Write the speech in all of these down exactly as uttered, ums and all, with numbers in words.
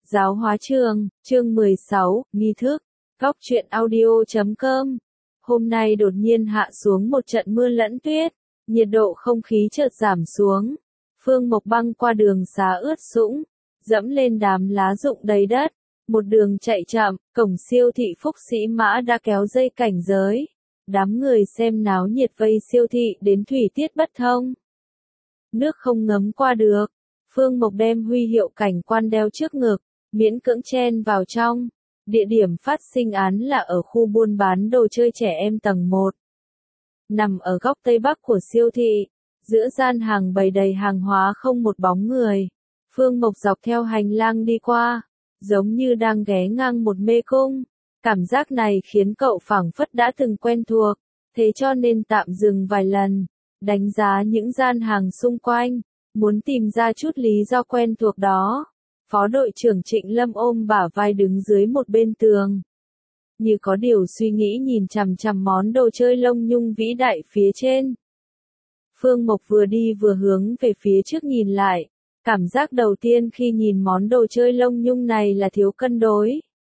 Giáo hóa trường, chương mười sáu, nghi thức, góc truyện audio chấm com. Hôm nay đột nhiên hạ xuống một trận mưa lẫn tuyết, nhiệt độ không khí chợt giảm xuống. Phương Mộc băng qua đường xá ướt sũng, dẫm lên đám lá rụng đầy đất, một đường chạy chậm, cổng siêu thị Phúc Sĩ Mã đã kéo dây cảnh giới. Đám người xem náo nhiệt vây siêu thị đến thủy tiết bất thông. Nước không ngấm qua được, Phương Mộc đem huy hiệu cảnh quan đeo trước ngực, miễn cưỡng chen vào trong. Địa điểm phát sinh án là ở khu buôn bán đồ chơi trẻ em tầng một. Nằm ở góc tây bắc của siêu thị, giữa gian hàng bày đầy hàng hóa không một bóng người. Phương Mộc dọc theo hành lang đi qua, giống như đang ghé ngang một mê cung. Cảm giác này khiến cậu phảng phất đã từng quen thuộc, thế cho nên tạm dừng vài lần, đánh giá những gian hàng xung quanh, muốn tìm ra chút lý do quen thuộc đó. Phó đội trưởng Trịnh Lâm ôm bả vai đứng dưới một bên tường, như có điều suy nghĩ nhìn chằm chằm món đồ chơi lông nhung vĩ đại phía trên. Phương Mộc vừa đi vừa hướng về phía trước nhìn lại, cảm giác đầu tiên khi nhìn món đồ chơi lông nhung này là thiếu cân đối.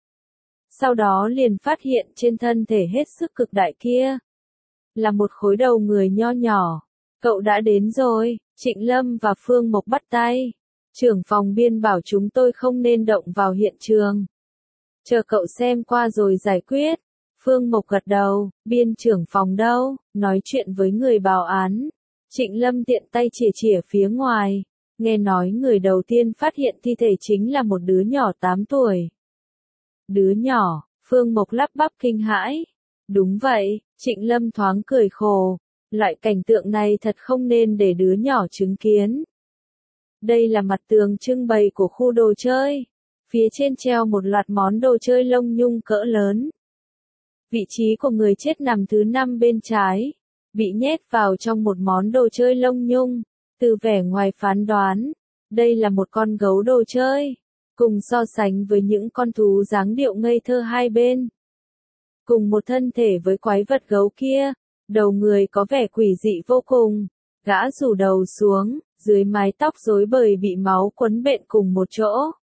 Sau đó liền phát hiện trên thân thể hết sức cực đại kia là một khối đầu người nho nhỏ. Cậu đã đến rồi, Trịnh Lâm và Phương Mộc bắt tay. Trưởng phòng biên bảo chúng tôi không nên động vào hiện trường. Chờ cậu xem qua rồi giải quyết. Phương Mộc gật đầu, biên trưởng phòng đâu, nói chuyện với người báo án. Trịnh Lâm tiện tay chìa chìa phía ngoài. Nghe nói người đầu tiên phát hiện thi thể chính là một đứa nhỏ tám tuổi. Đứa nhỏ, Phương Mộc lắp bắp kinh hãi. Đúng vậy, Trịnh Lâm thoáng cười khổ. Loại cảnh tượng này thật không nên để đứa nhỏ chứng kiến. Đây là mặt tường trưng bày của khu đồ chơi. Phía trên treo một loạt món đồ chơi lông nhung cỡ lớn. Vị trí của người chết nằm thứ năm bên trái, bị nhét vào trong một món đồ chơi lông nhung. Từ vẻ ngoài phán đoán, đây là một con gấu đồ chơi, cùng so sánh với những con thú dáng điệu ngây thơ hai bên. Cùng một thân thể với quái vật gấu kia, đầu người có vẻ quỷ dị vô cùng, gã rủ đầu xuống, dưới mái tóc rối bời bị máu quấn bện cùng một chỗ.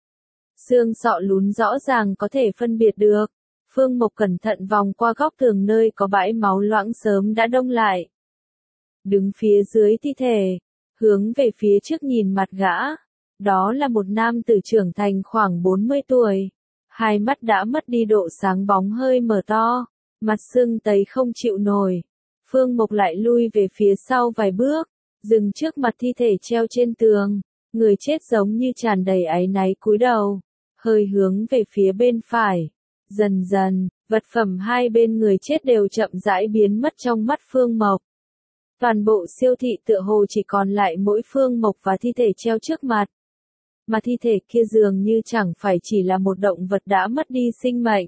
Xương sọ lún rõ ràng có thể phân biệt được. Phương Mộc cẩn thận vòng qua góc tường nơi có bãi máu loãng sớm đã đông lại. Đứng phía dưới thi thể, hướng về phía trước nhìn mặt gã. Đó là một nam tử trưởng thành khoảng bốn mươi tuổi. Hai mắt đã mất đi độ sáng bóng hơi mở to, mặt sưng tấy không chịu nổi. Phương Mộc lại lui về phía sau vài bước, dừng trước mặt thi thể treo trên tường. Người chết giống như tràn đầy áy náy cúi đầu, hơi hướng về phía bên phải. Dần dần, vật phẩm hai bên người chết đều chậm rãi biến mất trong mắt Phương Mộc. Toàn bộ siêu thị tựa hồ chỉ còn lại mỗi Phương Mộc và thi thể treo trước mặt. Mà thi thể kia dường như chẳng phải chỉ là một động vật đã mất đi sinh mệnh,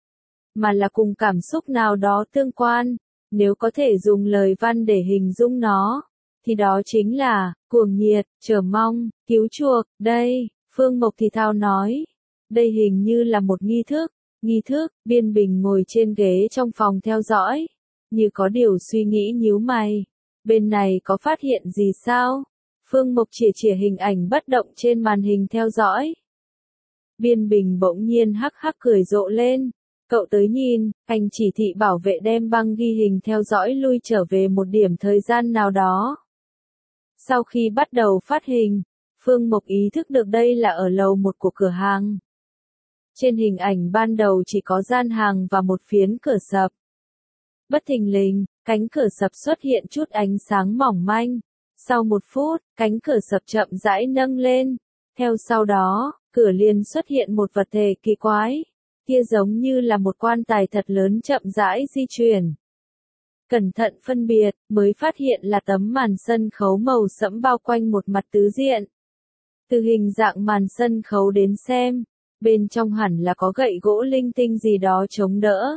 mà là cùng cảm xúc nào đó tương quan. Nếu có thể dùng lời văn để hình dung nó, thì đó chính là cuồng nhiệt, chờ mong, cứu chuộc. Đây, Phương Mộc thì thào nói, đây hình như là một nghi thức. Nghi thức. Biên Bình ngồi trên ghế trong phòng theo dõi, như có điều suy nghĩ nhíu mày. Bên này có phát hiện gì sao? Phương Mộc chìa chìa hình ảnh bất động trên màn hình theo dõi. Biên Bình bỗng nhiên hắc hắc cười rộ lên. Cậu tới nhìn, anh chỉ thị bảo vệ đem băng ghi hình theo dõi lui trở về một điểm thời gian nào đó. Sau khi bắt đầu phát hình, Phương Mộc ý thức được đây là ở lầu một của cửa hàng. Trên hình ảnh ban đầu chỉ có gian hàng và một phiến cửa sập. Bất thình lình, cánh cửa sập xuất hiện chút ánh sáng mỏng manh. Sau một phút, cánh cửa sập chậm rãi nâng lên. Theo sau đó, cửa liền xuất hiện một vật thể kỳ quái. Kia giống như là một quan tài thật lớn chậm rãi di chuyển. Cẩn thận phân biệt, mới phát hiện là tấm màn sân khấu màu sẫm bao quanh một mặt tứ diện. Từ hình dạng màn sân khấu đến xem, bên trong hẳn là có gậy gỗ linh tinh gì đó chống đỡ.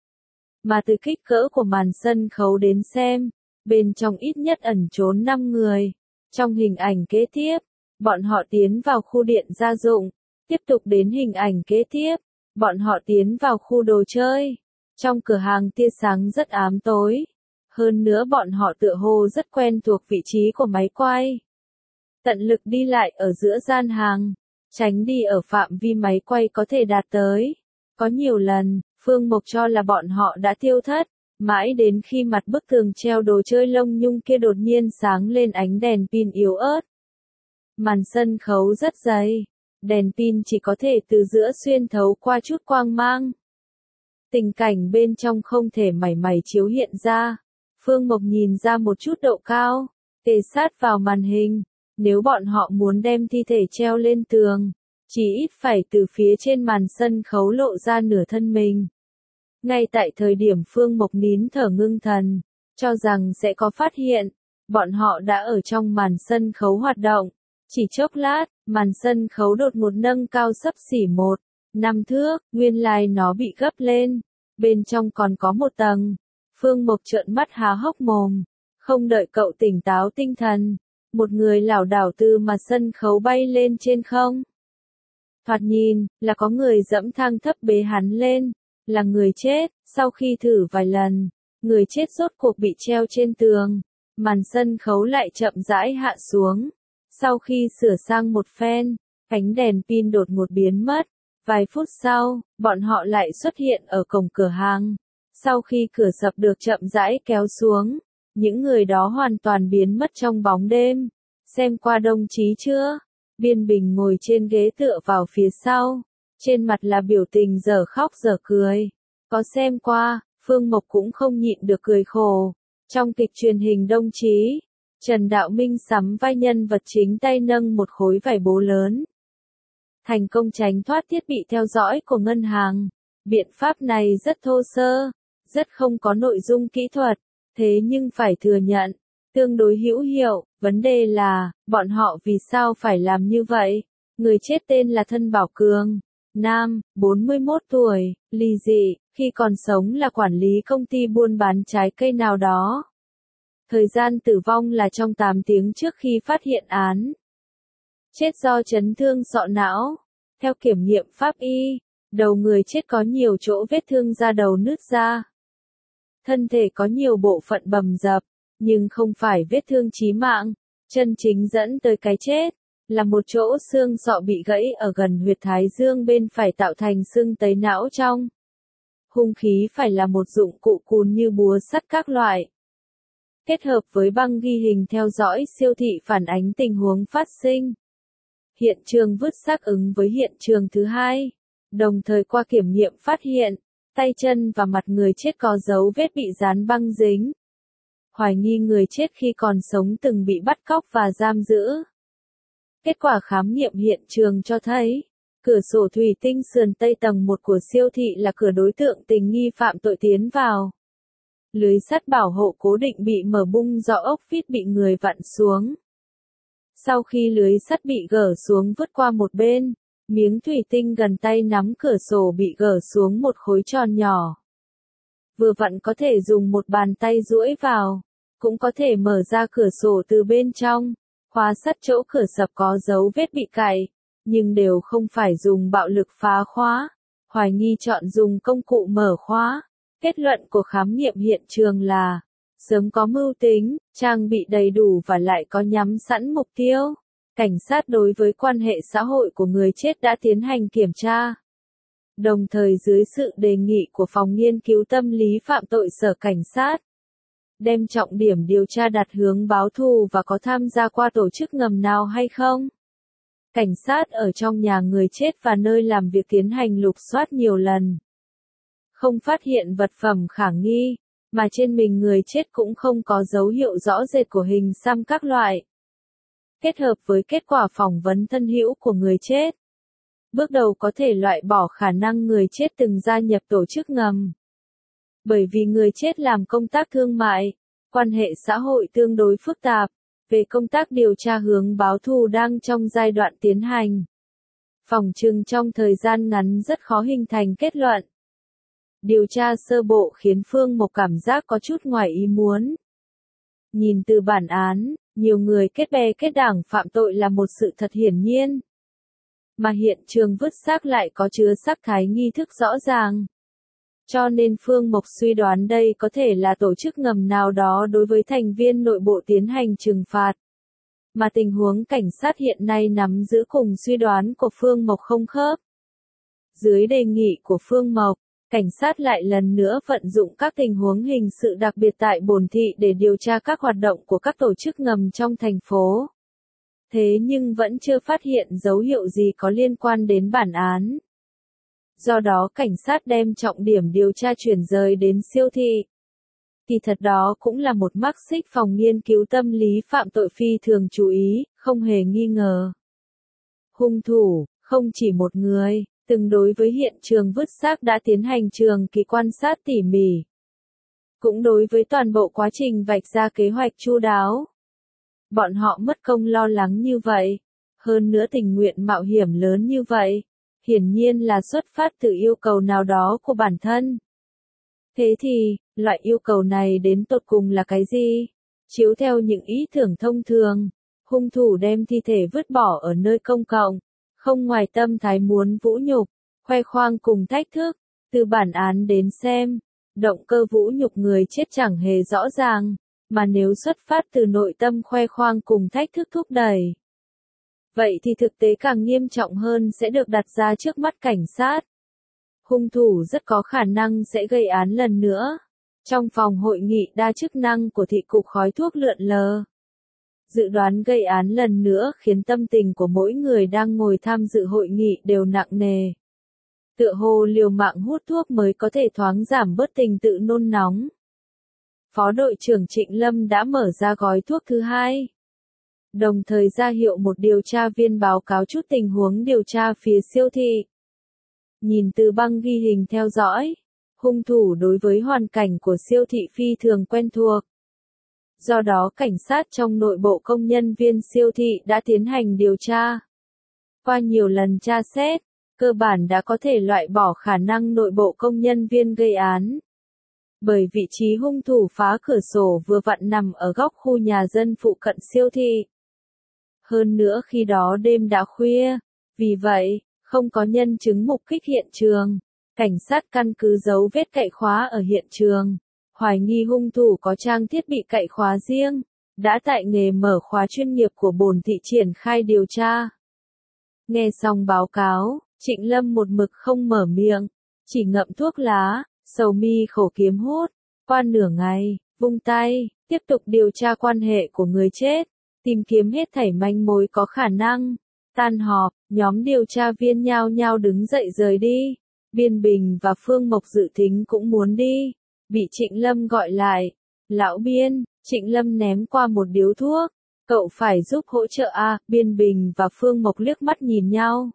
Mà từ kích cỡ của màn sân khấu đến xem, bên trong ít nhất ẩn trốn năm người. Trong hình ảnh kế tiếp, bọn họ tiến vào khu điện gia dụng. Tiếp tục đến hình ảnh kế tiếp, bọn họ tiến vào khu đồ chơi. Trong cửa hàng tia sáng rất ám tối. Hơn nữa bọn họ tựa hồ rất quen thuộc vị trí của máy quay. Tận lực đi lại ở giữa gian hàng. tránh đi ở phạm vi máy quay có thể đạt tới. Có nhiều lần, Phương Mộc cho là bọn họ đã tiêu thất, mãi đến khi mặt bức tường treo đồ chơi lông nhung kia đột nhiên sáng lên ánh đèn pin yếu ớt. Màn sân khấu rất dày, đèn pin chỉ có thể từ giữa xuyên thấu qua chút quang mang. Tình cảnh bên trong không thể mảy may chiếu hiện ra. Phương Mộc nhìn ra một chút độ cao, kề sát vào màn hình. Nếu bọn họ muốn đem thi thể treo lên tường, chỉ ít phải từ phía trên màn sân khấu lộ ra nửa thân mình. Ngay tại thời điểm Phương Mộc nín thở ngưng thần, cho rằng sẽ có phát hiện, bọn họ đã ở trong màn sân khấu hoạt động. Chỉ chốc lát, màn sân khấu đột ngột nâng cao xấp xỉ một, năm thước, nguyên lai nó bị gấp lên. Bên trong còn có một tầng. Phương Mộc trợn mắt há hốc mồm. Không đợi cậu tỉnh táo tinh thần, một người lảo đảo từ mà sân khấu bay lên trên không. Thoạt nhìn, là có người dẫm thang thấp bế hắn lên, là người chết. Sau khi thử vài lần, người chết rốt cuộc bị treo trên tường, màn sân khấu lại chậm rãi hạ xuống. Sau khi sửa sang một phen, ánh đèn pin đột ngột biến mất. Vài phút sau, bọn họ lại xuất hiện ở cổng cửa hàng. Sau khi cửa sập được chậm rãi kéo xuống, những người đó hoàn toàn biến mất trong bóng đêm. Xem qua đồng chí chưa? Biên Bình ngồi trên ghế tựa vào phía sau. Trên mặt là biểu tình dở khóc dở cười. Có xem qua, Phương Mộc cũng không nhịn được cười khổ. Trong kịch truyền hình đồng chí, Trần Đạo Minh sắm vai nhân vật chính tay nâng một khối vải bố lớn. Thành công tránh thoát thiết bị theo dõi của ngân hàng. Biện pháp này rất thô sơ, rất không có nội dung kỹ thuật, thế nhưng phải thừa nhận, tương đối hữu hiệu. Vấn đề là, bọn họ vì sao phải làm như vậy? Người chết tên là Thân Bảo Cường, nam, bốn mươi mốt tuổi, ly dị, khi còn sống là quản lý công ty buôn bán trái cây nào đó. Thời gian tử vong là trong tám tiếng trước khi phát hiện án. Chết do chấn thương sọ não. Theo kiểm nghiệm pháp y, đầu người chết có nhiều chỗ vết thương da đầu nứt ra. Thân thể có nhiều bộ phận bầm dập, nhưng không phải vết thương chí mạng. Chân chính dẫn tới cái chết, là một chỗ xương sọ bị gãy ở gần huyệt thái dương bên phải tạo thành sưng tấy não trong. Hung khí phải là một dụng cụ cùn như búa sắt các loại. Kết hợp với băng ghi hình theo dõi siêu thị phản ánh tình huống phát sinh. Hiện trường vứt xác ứng với hiện trường thứ hai. Đồng thời qua kiểm nghiệm phát hiện, tay chân và mặt người chết có dấu vết bị dán băng dính. Hoài nghi người chết khi còn sống từng bị bắt cóc và giam giữ. Kết quả khám nghiệm hiện trường cho thấy, cửa sổ thủy tinh sườn tây tầng một của siêu thị là cửa đối tượng tình nghi phạm tội tiến vào. Lưới sắt bảo hộ cố định bị mở bung do ốc vít bị người vặn xuống. Sau khi lưới sắt bị gỡ xuống vứt qua một bên, miếng thủy tinh gần tay nắm cửa sổ bị gỡ xuống một khối tròn nhỏ. Vừa vặn có thể dùng một bàn tay duỗi vào, cũng có thể mở ra cửa sổ từ bên trong. Khóa sắt chỗ cửa sập có dấu vết bị cạy, nhưng đều không phải dùng bạo lực phá khóa. Hoài nghi chọn dùng công cụ mở khóa. Kết luận của khám nghiệm hiện trường là sớm có mưu tính, trang bị đầy đủ và lại có nhắm sẵn mục tiêu. Cảnh sát đối với quan hệ xã hội của người chết đã tiến hành kiểm tra. Đồng thời dưới sự đề nghị của Phòng Nghiên cứu Tâm lý Phạm tội Sở Cảnh sát, đem trọng điểm điều tra đặt hướng báo thù và có tham gia qua tổ chức ngầm nào hay không. Cảnh sát ở trong nhà người chết và nơi làm việc tiến hành lục soát nhiều lần. Không phát hiện vật phẩm khả nghi, mà trên mình người chết cũng không có dấu hiệu rõ rệt của hình xăm các loại. Kết hợp với kết quả phỏng vấn thân hữu của người chết, bước đầu có thể loại bỏ khả năng người chết từng gia nhập tổ chức ngầm. Bởi vì người chết làm công tác thương mại, quan hệ xã hội tương đối phức tạp, về công tác điều tra hướng báo thù đang trong giai đoạn tiến hành. Phỏng chừng trong thời gian ngắn rất khó hình thành kết luận. Điều tra sơ bộ khiến Phương Mộc cảm giác có chút ngoài ý muốn. Nhìn từ bản án, nhiều người kết bè kết đảng phạm tội là một sự thật hiển nhiên. Mà hiện trường vứt xác lại có chứa sắc thái nghi thức rõ ràng. Cho nên Phương Mộc suy đoán đây có thể là tổ chức ngầm nào đó đối với thành viên nội bộ tiến hành trừng phạt. mà tình huống cảnh sát hiện nay nắm giữ cùng suy đoán của Phương Mộc không khớp. Dưới đề nghị của Phương Mộc, cảnh sát lại lần nữa vận dụng các tình huống hình sự đặc biệt tại Bồn Thị để điều tra các hoạt động của các tổ chức ngầm trong thành phố. Thế nhưng vẫn chưa phát hiện dấu hiệu gì có liên quan đến bản án. Do đó cảnh sát đem trọng điểm điều tra chuyển rời đến Siêu Thị. Kỳ thật đó cũng là một mắc xích phòng nghiên cứu tâm lý phạm tội phi thường chú ý, không hề nghi ngờ. Hung thủ, không chỉ một người, từng đối với hiện trường vứt xác đã tiến hành trường kỳ quan sát tỉ mỉ. Cũng đối với toàn bộ quá trình vạch ra kế hoạch chu đáo. Bọn họ mất công lo lắng như vậy, hơn nữa tình nguyện mạo hiểm lớn như vậy, hiển nhiên là xuất phát từ yêu cầu nào đó của bản thân. Thế thì, loại yêu cầu này đến tột cùng là cái gì? Chiếu theo những ý tưởng thông thường, hung thủ đem thi thể vứt bỏ ở nơi công cộng, không ngoài tâm thái muốn vũ nhục, khoe khoang cùng thách thức, từ bản án đến xem, động cơ vũ nhục người chết chẳng hề rõ ràng, mà nếu xuất phát từ nội tâm khoe khoang cùng thách thức thúc đẩy. Vậy thì thực tế càng nghiêm trọng hơn sẽ được đặt ra trước mắt cảnh sát. Hung thủ rất có khả năng sẽ gây án lần nữa. Trong phòng hội nghị đa chức năng của thị cục khói thuốc lượn lờ. Dự đoán gây án lần nữa khiến tâm tình của mỗi người đang ngồi tham dự hội nghị đều nặng nề. Tựa hồ liều mạng hút thuốc mới có thể thoáng giảm bớt tình tự nôn nóng. Phó đội trưởng Trịnh Lâm đã mở ra gói thuốc thứ hai. Đồng thời ra hiệu một điều tra viên báo cáo chút tình huống điều tra phía Siêu Thị. Nhìn từ băng ghi hình theo dõi, hung thủ đối với hoàn cảnh của Siêu Thị phi thường quen thuộc. Do đó cảnh sát trong nội bộ công nhân viên Siêu Thị đã tiến hành điều tra. Qua nhiều lần tra xét, cơ bản đã có thể loại bỏ khả năng nội bộ công nhân viên gây án. Bởi vị trí hung thủ phá cửa sổ vừa vặn nằm ở góc khu nhà dân phụ cận Siêu Thị. Hơn nữa khi đó đêm đã khuya, vì vậy, không có nhân chứng mục kích hiện trường. Cảnh sát căn cứ dấu vết cậy khóa ở hiện trường. Hoài nghi hung thủ có trang thiết bị cậy khóa riêng, đã tại nghề mở khóa chuyên nghiệp của Bồn Thị triển khai điều tra. Nghe xong báo cáo, Trịnh Lâm một mực không mở miệng, chỉ ngậm thuốc lá, sầu mi khổ kiếm hút. Qua nửa ngày, vung tay, tiếp tục điều tra quan hệ của người chết, tìm kiếm hết thảy manh mối có khả năng. Tan họp, nhóm điều tra viên nhao nhao đứng dậy rời đi. Biên Bình và Phương Mộc dự tính cũng muốn đi. Bị Trịnh Lâm gọi lại. Lão Biên, Trịnh Lâm ném qua một điếu thuốc. Cậu phải giúp hỗ trợ à, Biên Bình và Phương Mộc liếc mắt nhìn nhau.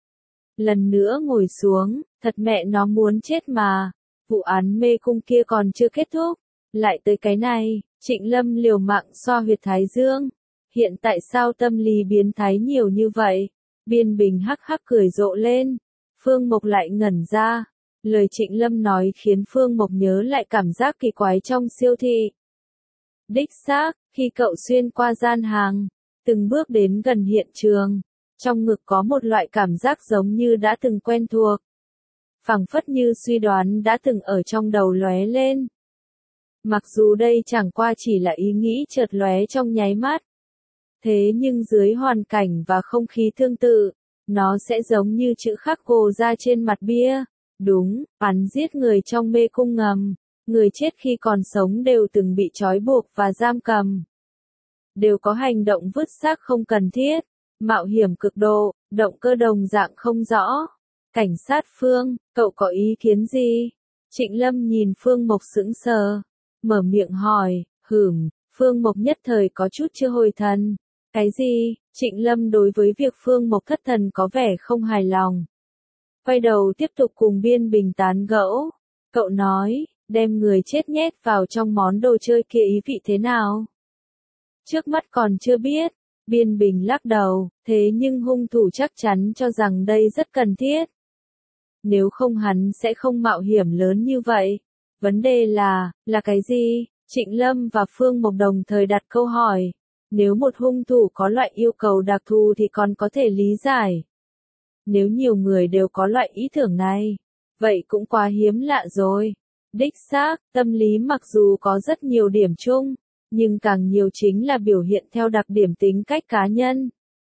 Lần nữa ngồi xuống, thật mẹ nó muốn chết mà. Vụ án mê cung kia còn chưa kết thúc. Lại tới cái này, Trịnh Lâm liều mạng xoa huyệt thái dương. Hiện tại sao tâm lý biến thái nhiều như vậy? Biên Bình hắc hắc cười rộ lên. Phương Mộc lại ngẩn ra. Lời Trịnh Lâm nói khiến Phương Mộc nhớ lại cảm giác kỳ quái trong Siêu Thị. Đích xác, khi cậu xuyên qua gian hàng, từng bước đến gần hiện trường, trong ngực có một loại cảm giác giống như đã từng quen thuộc. Phảng phất như suy đoán đã từng ở trong đầu lóe lên. Mặc dù đây chẳng qua chỉ là ý nghĩ chợt lóe trong nháy mắt. Thế nhưng dưới hoàn cảnh và không khí tương tự, nó sẽ giống như chữ khắc gồ ra trên mặt bia. Đúng, bắn giết người trong mê cung ngầm. Người chết khi còn sống đều từng bị trói buộc và giam cầm. Đều có hành động vứt xác không cần thiết, mạo hiểm cực độ, động cơ đồng dạng không rõ. Cảnh sát Phương, cậu có ý kiến gì? Trịnh Lâm nhìn Phương Mộc sững sờ, mở miệng hỏi, hửm, Phương Mộc nhất thời có chút chưa hồi thần. Cái gì? Trịnh Lâm đối với việc Phương Mộc thất thần có vẻ không hài lòng. Quay đầu tiếp tục cùng Biên Bình tán gẫu. Cậu nói, đem người chết nhét vào trong món đồ chơi kia ý vị thế nào? Trước mắt còn chưa biết. Biên Bình lắc đầu, thế nhưng hung thủ chắc chắn cho rằng đây rất cần thiết. Nếu không hắn sẽ không mạo hiểm lớn như vậy. Vấn đề là, là cái gì? Trịnh Lâm và Phương Mộc đồng thời đặt câu hỏi. Nếu một hung thủ có loại yêu cầu đặc thù thì còn có thể lý giải. Nếu nhiều người đều có loại ý tưởng này, vậy cũng quá hiếm lạ rồi. Đích xác, tâm lý mặc dù có rất nhiều điểm chung, nhưng càng nhiều chính là biểu hiện theo đặc điểm tính cách cá nhân.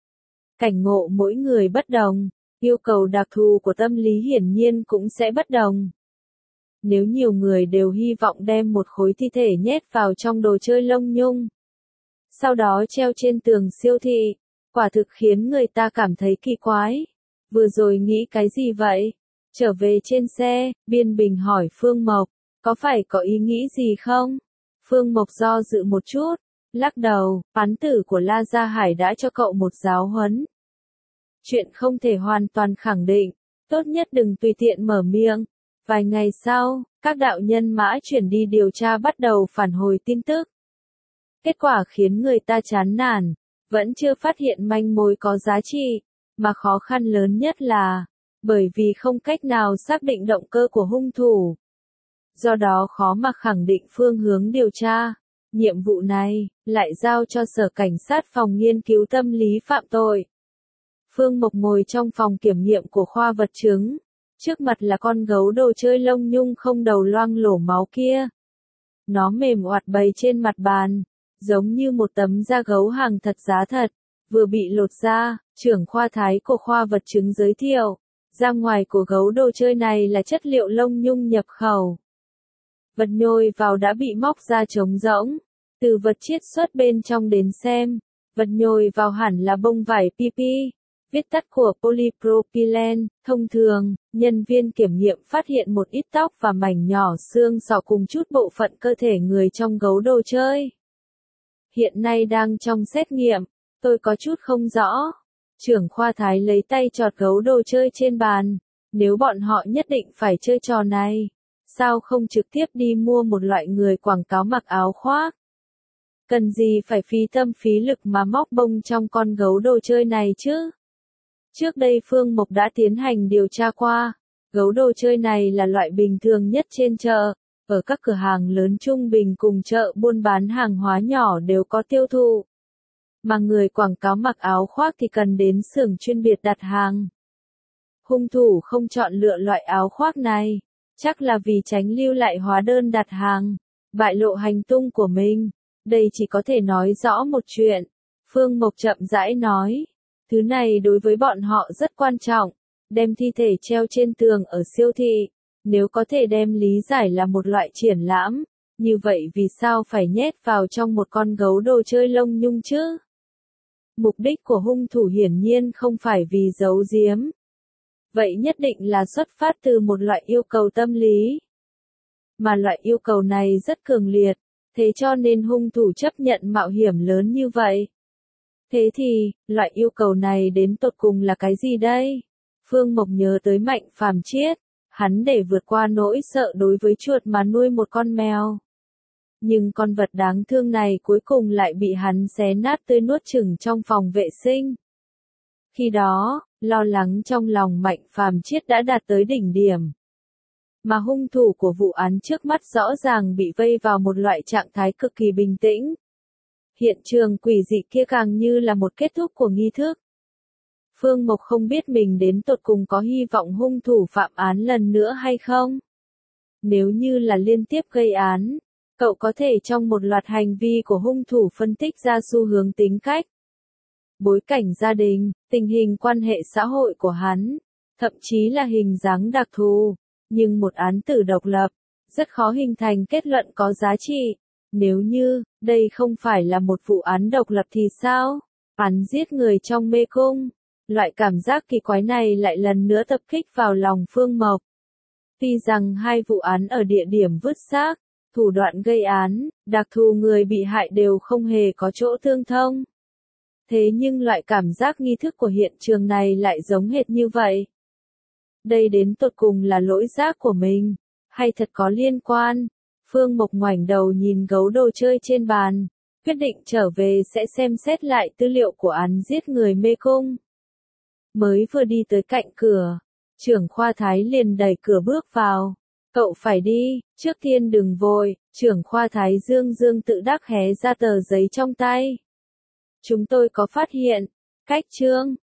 Cảnh ngộ mỗi người bất đồng, yêu cầu đặc thù của tâm lý hiển nhiên cũng sẽ bất đồng. Nếu nhiều người đều hy vọng đem một khối thi thể nhét vào trong đồ chơi lông nhung, sau đó treo trên tường siêu thị, quả thực khiến người ta cảm thấy kỳ quái. Vừa rồi nghĩ cái gì vậy? Trở về trên xe, Biên Bình hỏi Phương Mộc, có phải có ý nghĩ gì không? Phương Mộc do dự một chút, lắc đầu, án tử của La Gia Hải đã cho cậu một giáo huấn. Chuyện không thể hoàn toàn khẳng định, tốt nhất đừng tùy tiện mở miệng. Vài ngày sau, các đạo nhân mã chuyển đi điều tra bắt đầu phản hồi tin tức. Kết quả khiến người ta chán nản, vẫn chưa phát hiện manh mối có giá trị, mà khó khăn lớn nhất là, bởi vì không cách nào xác định động cơ của hung thủ. Do đó khó mà khẳng định phương hướng điều tra. Nhiệm vụ này, lại giao cho Sở Cảnh sát phòng nghiên cứu tâm lý phạm tội. Phương Mộc ngồi trong phòng kiểm nghiệm của khoa vật chứng. Trước mặt là con gấu đồ chơi lông nhung không đầu loang lổ máu kia. Nó mềm oạt bày trên mặt bàn, giống như một tấm da gấu hàng thật giá thật, vừa bị lột ra. Trưởng khoa Thái của khoa vật chứng giới thiệu, da ngoài của gấu đồ chơi này là chất liệu lông nhung nhập khẩu. Vật nhồi vào đã bị móc ra trống rỗng. Từ vật chiết xuất bên trong đến xem, vật nhồi vào hẳn là bông vải pê pê, viết tắt của polypropylene. Thông thường, nhân viên kiểm nghiệm phát hiện một ít tóc và mảnh nhỏ xương sọ cùng chút bộ phận cơ thể người trong gấu đồ chơi. Hiện nay đang trong xét nghiệm, tôi có chút không rõ. Trưởng khoa Thái lấy tay chọt gấu đồ chơi trên bàn. Nếu bọn họ nhất định phải chơi trò này, sao không trực tiếp đi mua một loại người quảng cáo mặc áo khoác? Cần gì phải phí tâm phí lực mà móc bông trong con gấu đồ chơi này chứ? Trước đây Phương Mộc đã tiến hành điều tra qua. Gấu đồ chơi này là loại bình thường nhất trên chợ. Ở các cửa hàng lớn trung bình cùng chợ buôn bán hàng hóa nhỏ đều có tiêu thụ. Mà người quảng cáo mặc áo khoác thì cần đến xưởng chuyên biệt đặt hàng. Hung thủ không chọn lựa loại áo khoác này, chắc là vì tránh lưu lại hóa đơn đặt hàng, bại lộ hành tung của mình. Đây chỉ có thể nói rõ một chuyện. Phương Mộc chậm rãi nói, thứ này đối với bọn họ rất quan trọng. Đem thi thể treo trên tường ở siêu thị, nếu có thể đem lý giải là một loại triển lãm, như vậy vì sao phải nhét vào trong một con gấu đồ chơi lông nhung chứ? Mục đích của hung thủ hiển nhiên không phải vì giấu giếm. Vậy nhất định là xuất phát từ một loại yêu cầu tâm lý. Mà loại yêu cầu này rất cường liệt, thế cho nên hung thủ chấp nhận mạo hiểm lớn như vậy. Thế thì, loại yêu cầu này đến tột cùng là cái gì đây? Phương Mộc nhớ tới Mạnh Phàm Chiết, hắn để vượt qua nỗi sợ đối với chuột mà nuôi một con mèo. Nhưng con vật đáng thương này cuối cùng lại bị hắn xé nát tươi nuốt chửng trong phòng vệ sinh. Khi đó, lo lắng trong lòng Mạnh Phàm Chiết đã đạt tới đỉnh điểm. Mà hung thủ của vụ án trước mắt rõ ràng bị vây vào một loại trạng thái cực kỳ bình tĩnh. Hiện trường quỷ dị kia càng như là một kết thúc của nghi thức. Phương Mộc không biết mình đến tột cùng có hy vọng hung thủ phạm án lần nữa hay không. Nếu như là liên tiếp gây án, cậu có thể trong một loạt hành vi của hung thủ phân tích ra xu hướng tính cách, bối cảnh gia đình, tình hình quan hệ xã hội của hắn, thậm chí là hình dáng đặc thù. Nhưng một án tử độc lập, rất khó hình thành kết luận có giá trị. Nếu như, đây không phải là một vụ án độc lập thì sao? Án giết người trong mê cung. Loại cảm giác kỳ quái này lại lần nữa tập kích vào lòng Phương Mộc. Tuy rằng hai vụ án ở địa điểm vứt xác, thủ đoạn gây án, đặc thù người bị hại đều không hề có chỗ tương thông. Thế nhưng loại cảm giác nghi thức của hiện trường này lại giống hệt như vậy. Đây đến tột cùng là lỗi giác của mình, hay thật có liên quan? Phương Mộc ngoảnh đầu nhìn gấu đồ chơi trên bàn, quyết định trở về sẽ xem xét lại tư liệu của án giết người mê cung. Mới vừa đi tới cạnh cửa, trưởng khoa Thái liền đẩy cửa bước vào. Cậu phải đi, trước tiên đừng vội. Trưởng khoa Thái dương dương tự đắc hé ra tờ giấy trong tay. Chúng tôi có phát hiện, cách chương,